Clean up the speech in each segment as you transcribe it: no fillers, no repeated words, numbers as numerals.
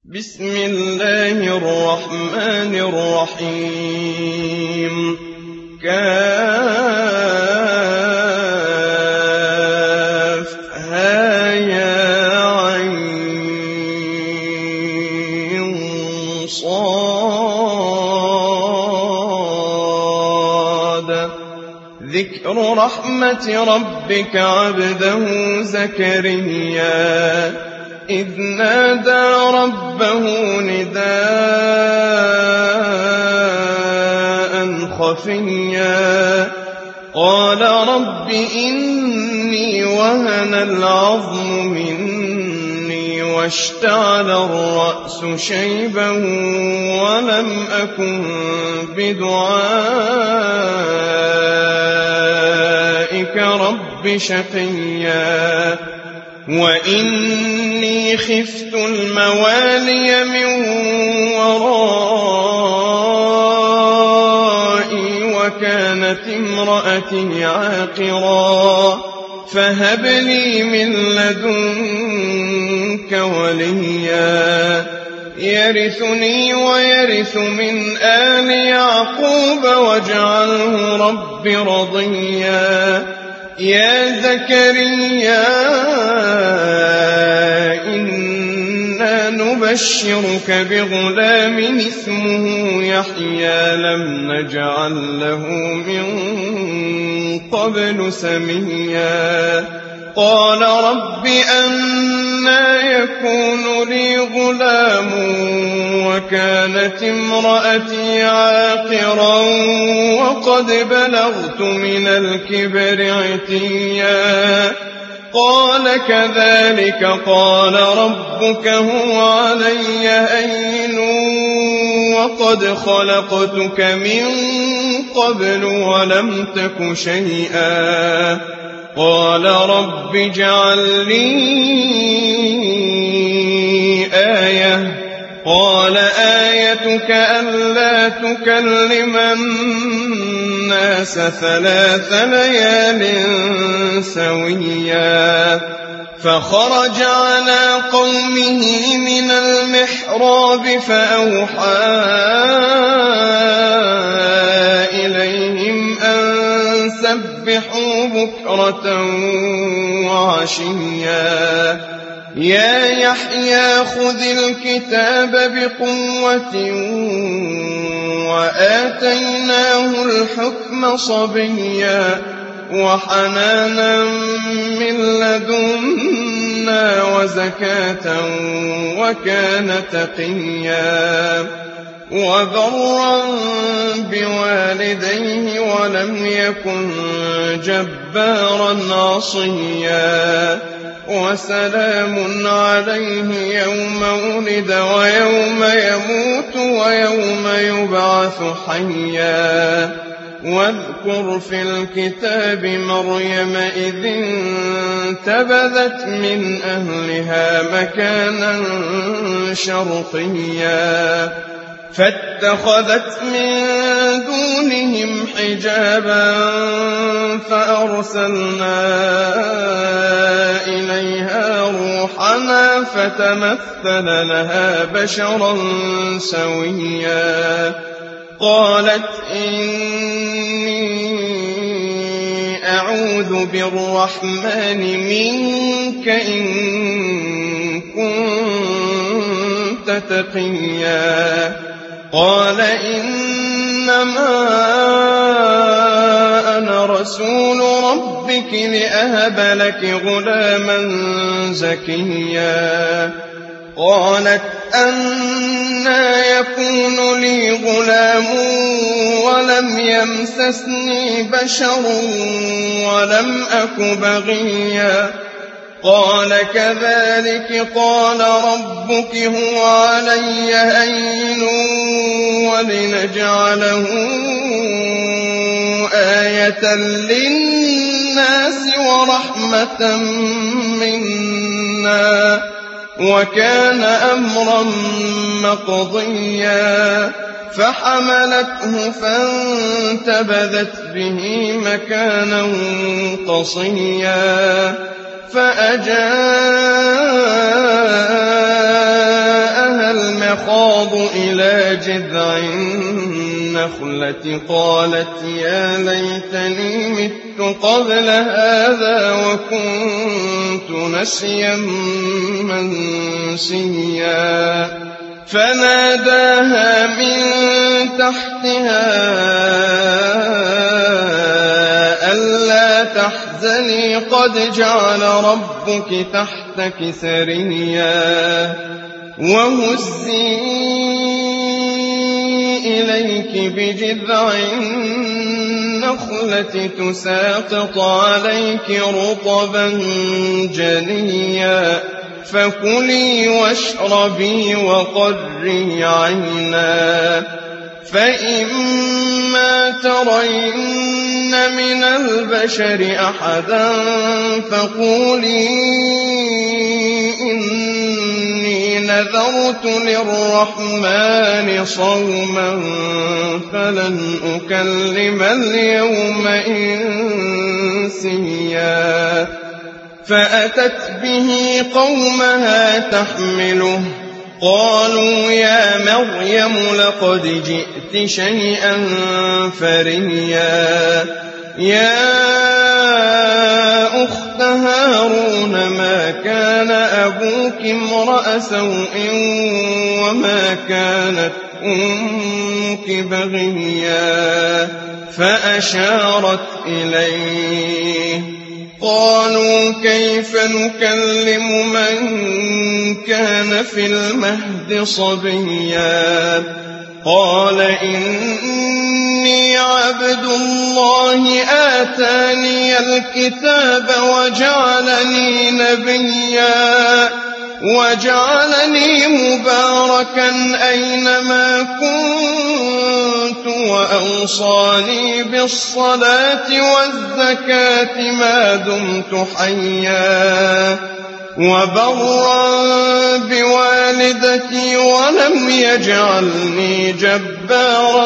بسم الله الرحمن الرحيم كافها يا عين صاد ذكر رحمة ربك عبده زكريا إذ نادى ربه نداء خفيا قال رب إني وهن العظم مني واشتعل الرأس شيبا ولم أكن بدعائك رب شقيا وإني خفت الموالي من ورائي وكانت امرأتي عاقرا فهب لي من لدنك وليا يرثني ويرث من آل يعقوب واجعله رب رضيا يا زكريا إنا نبشرك بغلام اسمه يحيى لم نجعل له من قبل سميا قال رب أنى يكون لي غلام وكانت امرأتي عاقرا وقد بلغت من الكبر عتيا قال كذلك قال ربك هو علي هين وقد خلقتك من قبل ولم تك شيئا قال رب اجعل لي آية قال آيتك ألا تكلم الناس 3 ليال سويا فخرج على قومه من المحراب فأوحى إليهم أن سبحوا بكرة وعشيا يا يحيى خذ الكتاب بقوة وآتيناه الحكم صبيا وحنانا من لدنا وزكاة وكان تقيا وبرا بوالديه ولم يكن جبارا عصيا وسلام عليه يوم ولد ويوم يموت ويوم يبعث حيا واذكر في الكتاب مريم إذ انتبذت من أهلها مكانا شرقيا فاتخذت من دونهم حجابا فأرسلنا إليها روحنا فتمثل لها بشرا سويا قالت إني أعوذ بالرحمن منك إن كنت تقيا قال إنما أنا رسول ربك لأهب لك غلاما زكيا قالت أنى يكون لي غلام ولم يمسسني بشر ولم أك بغيا قال كذلك قال ربك هو علي هين ولنجعله آية للناس ورحمة منا وكان أمرا مقضيا فحملته فانتبذت به مكانا قصيا فأجاءها تخاض إلى جذع النخلة قالت يا ليتني مت قبل هذا وكنت نسيا منسيا فناداها من تحتها ألا تحزني قد جعل ربك تحتك سريا وهزي إليك بجذع النخلة تساقط عليك رطبا جنيا فكلي واشربي وقري عينا فإما ترين من البشر أحدا فقولي إني نذرت للرحمن صوما فلن أكلم اليوم إنسيا فأتت به قومها تحمله قالوا يا مريم لقد جئت شيئا فريا يا أخت هارون ما كان أبوك امرأ سوء وما كانت أمك بغيا فأشارت إليه قالوا كيف نكلم من كان في المهد صبيا قال إني عبد الله آتاني الكتاب وجعلني نبيا وجعلني مباركا أينما كنت وأوصاني بالصلاة والزكاة ما دمت حيا وبرا بوالدتي ولم يجعلني جبارا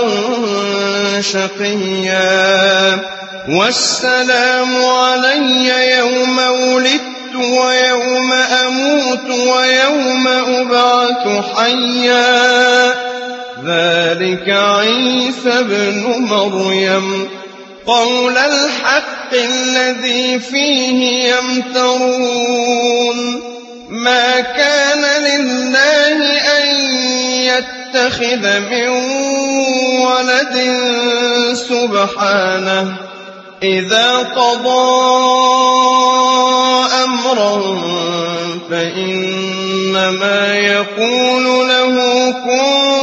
شقيا والسلام علي يوم ولدت ويوم أموت ويوم أبعث حيا ذلك عيسى ابن مريم قول الحق الذي فيه يمترون ما كان لله أن يتخذ من ولد سبحانه إذا قضى أمرا فإنما يقول له كن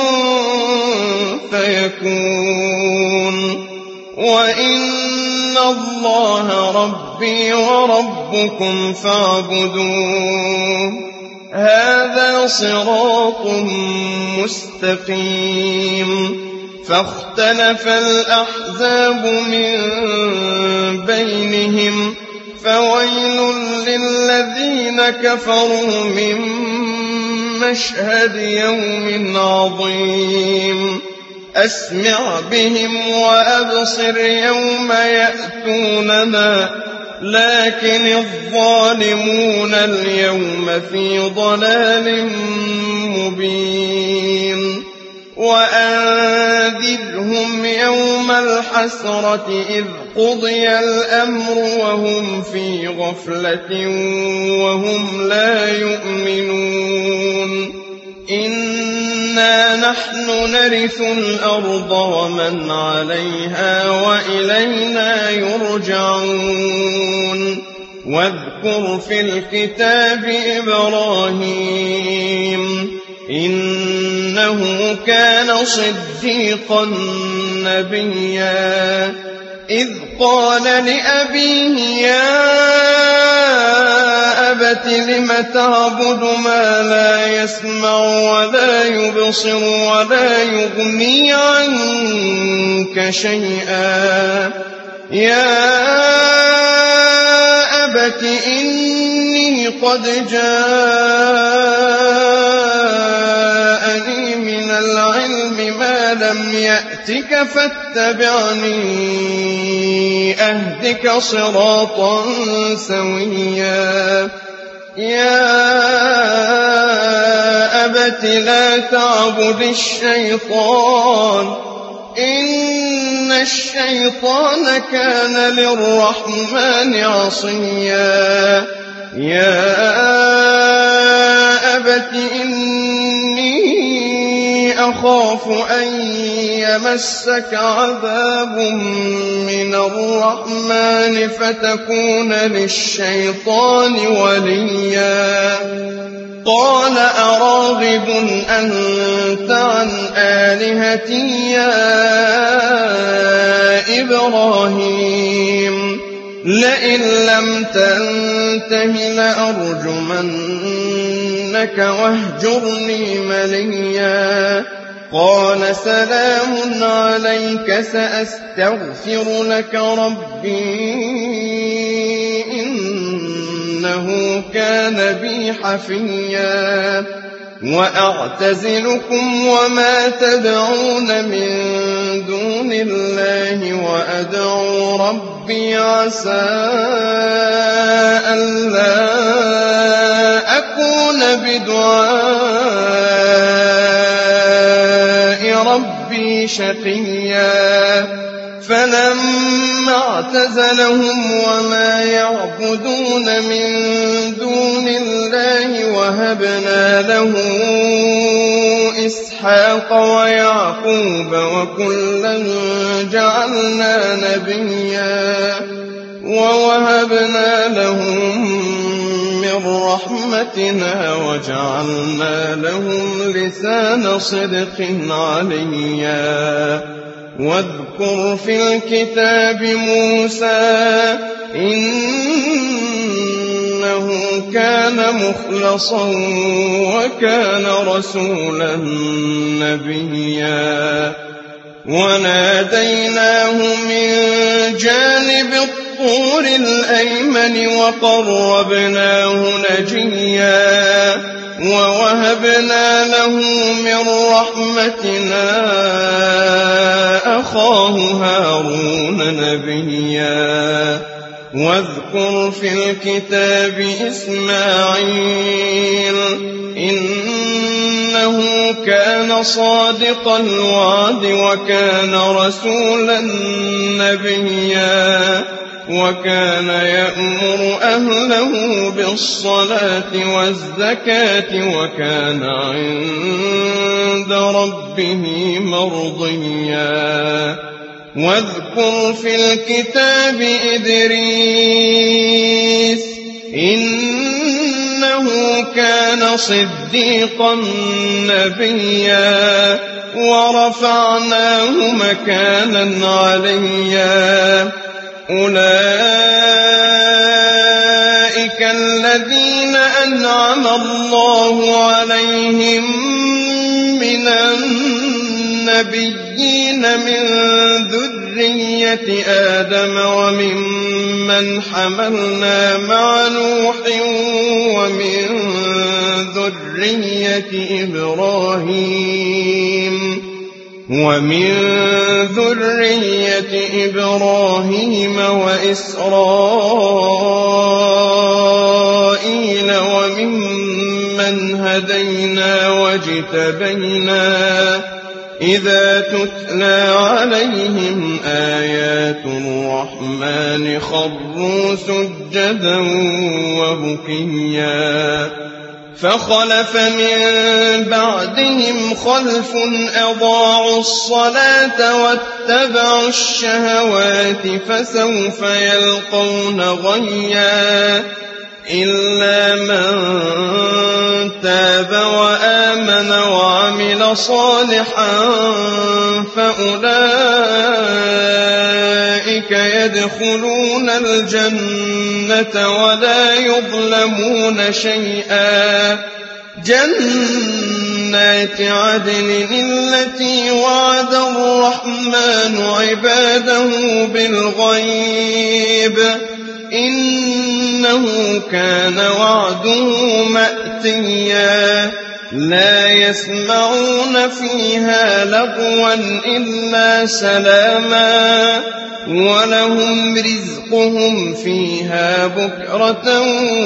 فيكون وإن الله ربي وربكم فاعبدوه هذا صراط مستقيم فاختلف الأحزاب من بينهم فويل للذين كفروا من مشهد يوم عظيم أسمع بهم وأبصر يوم يأتوننا لكن الظالمون اليوم في ضلال مبين وأنذرهم يوم الحسرة إذ قضي الأمر وهم في غفلة وهم لا يؤمنون إنا نحن نرث الأرض ومن عليها وإلينا يرجعون واذكر في الكتاب إبراهيم إنه كان صديقا نبيا إذ قال لأبيه يا أبت لم تعبد ما لا يسمع ولا يبصر ولا يغني عنك شيئا يا أبت إني قد جاءني من العلم ما لم يأتك فاتبعني أهدك صراطا سويا يا أبت لا تعبد الشيطان إن الشيطان كان للرحمن عصيا يا أبت إني أخاف أن يمسك عذاب من الرحمن فتكون للشيطان وليا قال أراغب أنت عن آلهتي يا إبراهيم لئن لم تنته لأرجمنك واهجرني مليا قال سلام عليك سأستغفر لك ربي إنه كان بي حفيا وأعتزلكم وما تدعون من دون الله وأدعو ربي عسى ألا أكون بدعاء ربي شقيا فلما اعتزلهم وما يعبدون من دون الله وهبنا له إسحاق ويعقوب وكلا جعلنا نبيا ووهبنا لهم من رحمتنا وجعلنا لهم لسان صدق عليا واذكر في الكتاب موسى إنه كان مخلصا وكان رسولا نبيا وناديناه من جانب الطور الأيمن وقربناه نجيا ووهبنا له من رحمتنا أخاه هارون نبيا واذكر في الكتاب إسماعيل إنه كان صادق الوعد وكان رسولا نبيا وكان يأمر أهله بالصلاة والزكاة وكان عند ربه مرضيا واذكر في الكتاب إدريس إنه كان صديقا نبيا ورفعناه مكانا عليا أولئك الذين أنعم الله عليهم من النبيين من ذرية آدم وممن حملنا مع نوح ومن ذرية إبراهيم وإسرائيل وممن هدينا واجتبينا إذا تتلى عليهم آيات الرحمن خروا سجدا وبكيا فخلف من بعدهم خلف أضاعوا الصلاة واتبعوا الشهوات فسوف يلقون غيا إلا من تاب وآمن وعمل صالحا فأولئك يدخلون الجنة ولا يظلمون شيئا جنات عدن التي وعد الرحمن عباده بالغيب إنه كان وعده مأتيا لا يسمعون فيها لغوا إلا سلاما ولهم رزقهم فيها بكرة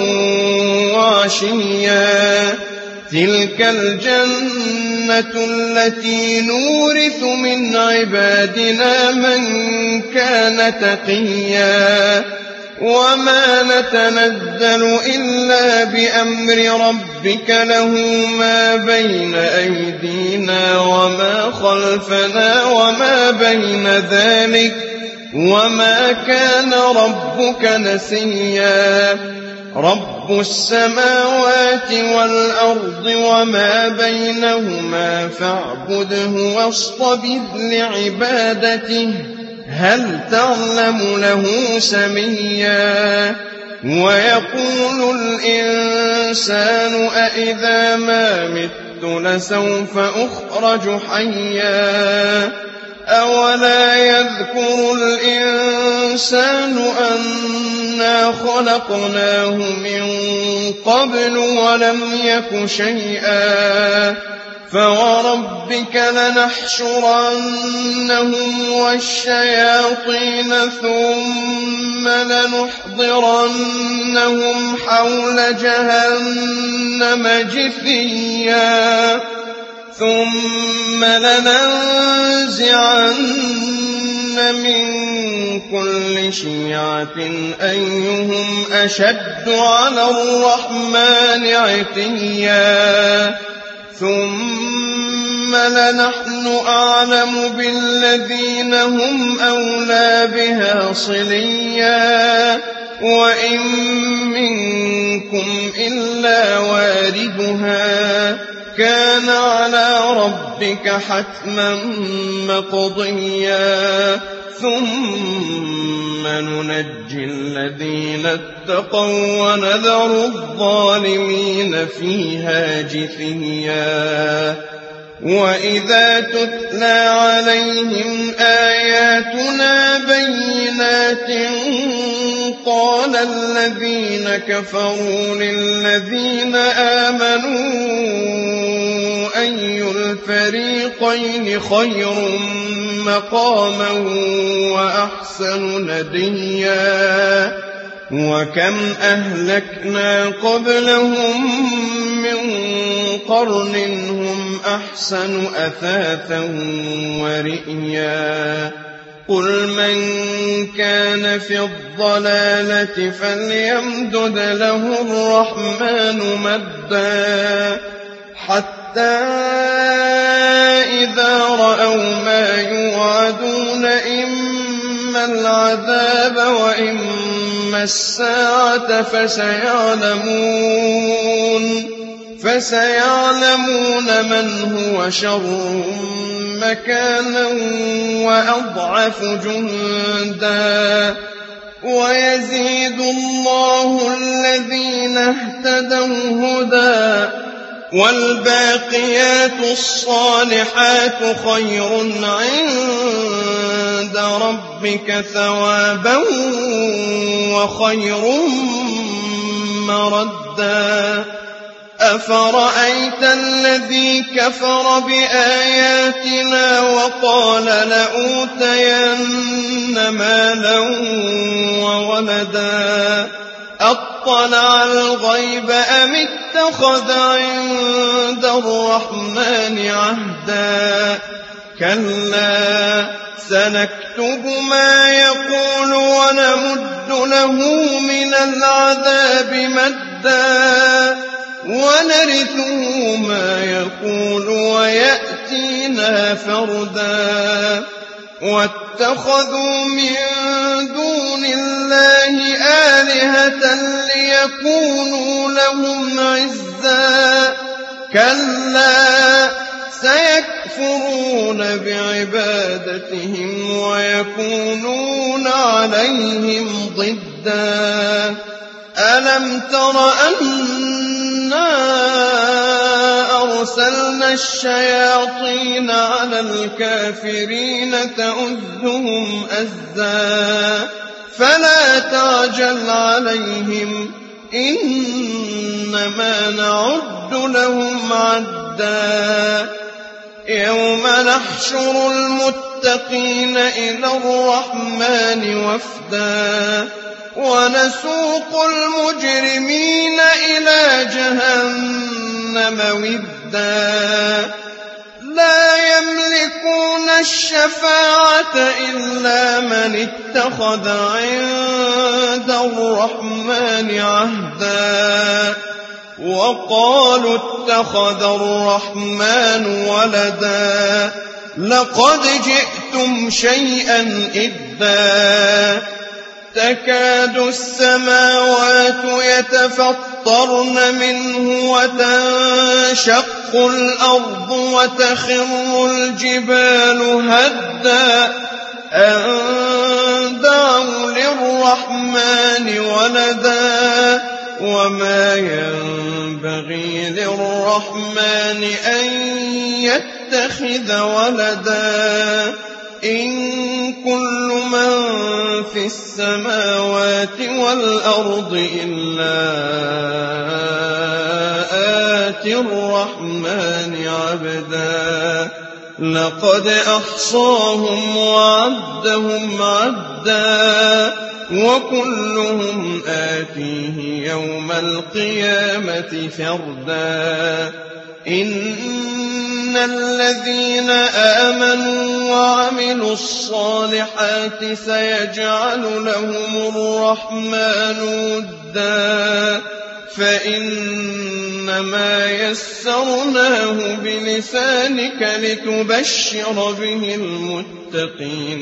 وعشيا تلك الجنة التي نورث من عبادنا من كان تقيا وما نتنزل إلا بأمر ربك له ما بين أيدينا وما خلفنا وما بين ذلك وما كان ربك نسيا رب السماوات والأرض وما بينهما فاعبده واصطبر لعبادته هل تعلم له سميا ويقول الإنسان أإذا ما مت لسوف أخرج حيا أولا يذكر الإنسان أنا خلقناه من قبل ولم يك شيئا فوربك لنحشرنهم والشياطين ثم لنحضرنهم حول جهنم جثيا ثم لننزعن من كل شيعة أيهم أشد على الرحمن عتيا ثم لنحن أعلم بالذين هم أولى بها صليا وإن منكم إلا واردها كان على ربك حتما مقضيا ثم ننجي الذين اتقوا ونذر الظالمين فيها جثيا وإذا تتلى عليهم آياتنا بينات قال الذين كفروا للذين آمنوا أي الفريقين خير مقاما وأحسن نديا وكم أهلكنا قبلهم من قرن هم أحسن أثاثا ورئيا قل من كان في الضلالة فليمدد له الرحمن مدا حتى إذا رأوا ما يوعدون إما العذاب وإما الساعة فسيعلمون من هو شر مكانا وأضعف جندا ويزيد الله الذين اهتدوا هدى والباقيات الصالحات خير عند ربك ثوابا وخير مردا أفرأيت الذي كفر بآياتنا وقال لأوتين مالا وولدا أطلع الغيب أم اتخذ عند الرحمن عهدا كلا سنكتب ما يقول ونمد له من العذاب مدا ونرثه ما يقول ويأتينا فردا واتخذوا من دون الله آلهة ليكونوا لهم عزا كلا سيكفرون بعبادتهم ويكونون عليهم ضدا ألم تر أنا أرسلنا الشياطين على الكافرين تؤذهم أزا فلا تعجل عليهم إنما نعد لهم عدا يوم نحشر المتقين المتقين إلى الرحمن وفدا ونسوق المجرمين إلى جهنم ودا لا يملكون الشفاعة إلا من اتخذ عند الرحمن عهدا وقالوا اتخذ الرحمن ولدا لقد جئتم شيئا إدا تكاد السماوات يتفطرن منه وتنشق الأرض وتخر الجبال هدا أن دعوا للرحمن ولدا وما ينبغي للرحمن أن يتخذ ولدا إن كل من في السماوات والأرض إلا آتي الرحمن عبدا لقد أحصاهم وعدهم عدا وكلهم آتيه يوم القيامة فردا إن الذين آمنوا وعملوا الصالحات سيجعل لهم الرحمن ودا فإنما يسرناه بلسانك لتبشر به المتقين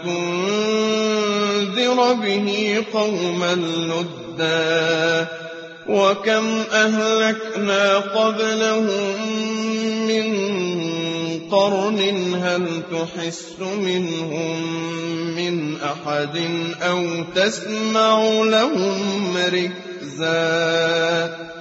وتنذر به قوما لدا وكم أهلكنا قبلهم من قرن هل تحس منهم من أحد أو تسمع لهم ركزا